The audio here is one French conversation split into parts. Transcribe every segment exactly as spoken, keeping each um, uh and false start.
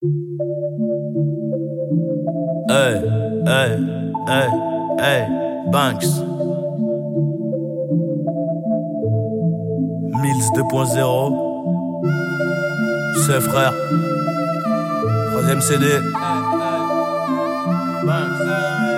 Hey, hey, hey, hey, Banks. Mills deux point zéro. C'est frère. Troisième C D. Banks.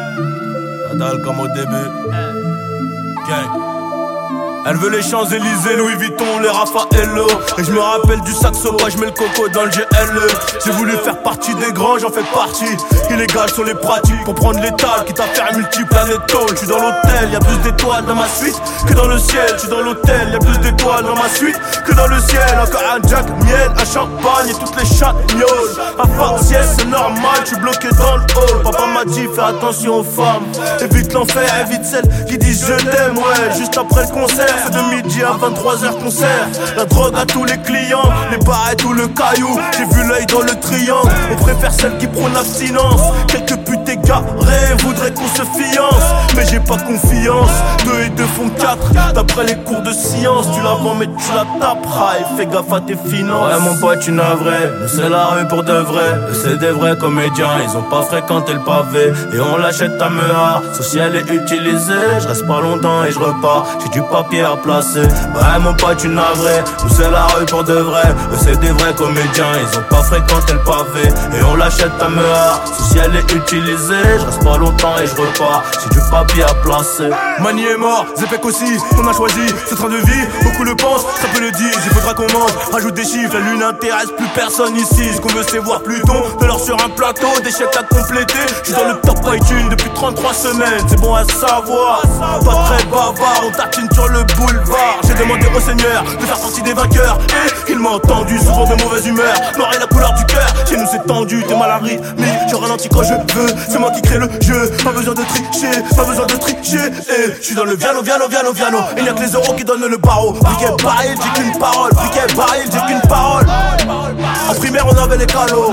La dalle comme au début. Gang. Elle veut les Champs-Élysées, Louis Vuitton, les Raffaello. Et je me rappelle du saxo, moi je mets le coco dans le G L E. J'ai voulu faire partie des grands, j'en fais partie. Illégal sont les pratiques pour prendre l'étal, quitte à faire multiplanète. Je suis dans l'hôtel, y'a plus d'étoiles dans ma suite que dans le ciel. Je suis dans l'hôtel, y'a plus d'étoiles dans ma suite que dans le ciel. Encore un Jack, miel, un champagne et toutes les chatgnoles. À faciès, c'est normal, je suis bloqué dans le hall. Papa m'a dit fais attention aux femmes, évite l'enfer, évite celles qui disent je t'aime. Ouais, juste après le concert, c'est de midi à vingt-trois heures concert. La drogue à tous les clients, les barrettes ou le caillou. J'ai vu l'œil dans le triangle, on préfère celle qui prône l'abstinence. Quelques putes égarées voudraient qu'on se fiance, mais j'ai pas confiance. Deux et deux font quatre, d'après les cours de science. Tu la vends mais tu la taperas et fais gaffe à tes finances. Ouais mon pote tu n'as vrai, nous c'est la rue pour de vrai. C'est des vrais comédiens, ils ont pas fréquenté le pavé. Et on l'achète à Mea, social est utilisé. Je reste pas longtemps et je repars, j'ai du papier à placer. Ouais mon pote tu n'as vrai, nous c'est la rue pour de vrai. C'est des vrais comédiens, ils ont pas fréquenté le pavé. Et on l'achète à Mea, social est utilisé. Je reste pas longtemps et je repars, j'ai du papier à placer. Mani est mort, Zepek aussi, on a choisi ce train de vie. Beaucoup le pensent, très peu le disent, il faudra qu'on mange. Rajoute des chiffres, la lune n'intéresse plus personne ici. Ce qu'on veut c'est voir Pluton, de l'or sur un plateau, des chèques à compléter. Je suis dans le top iTunes depuis trente-trois semaines, c'est bon à savoir. Pas très bavard, on tatine sur le boulevard. J'ai demandé au Seigneur de faire partie des vainqueurs et il m'a entendu, souvent de mauvaise humeur. Noir est la couleur du cœur, chez nous c'est tendu, t'es mal à rythme, mais je ralentis quand je veux. C'est moi qui crée le jeu, pas besoin de tricher, pas besoin de tricher. Et je suis dans le viano, viano, viano, viano. Il n'y a que les euros qui donnent le barreau. Briquet baril, j'ai qu'une parole. Briquet baril, j'ai qu'une parole. En primaire on avait les calos,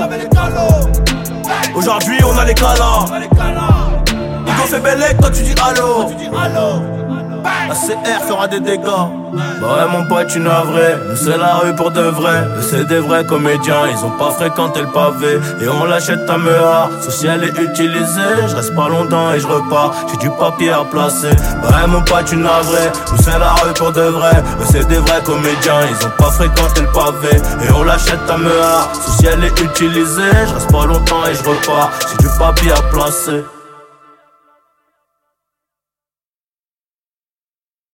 aujourd'hui on a les calas. Hugo fait belle, toi tu dis allô. La C R fera des dégâts. Bah ouais mon pote tu n'as vrai, nous c'est la rue pour de vrai. C'est des vrais comédiens, ils ont pas fréquenté le pavé. Et on l'achète à Mea, social est utilisé. Je reste pas longtemps et je repars, j'ai du papier à placer. Bah ouais mon pote tu n'as vrai, nous c'est la rue pour de vrai. C'est des vrais comédiens, ils ont pas fréquenté le pavé. Et on l'achète à Mea, social est utilisé. Je reste pas longtemps et je repars, j'ai du papier à placer.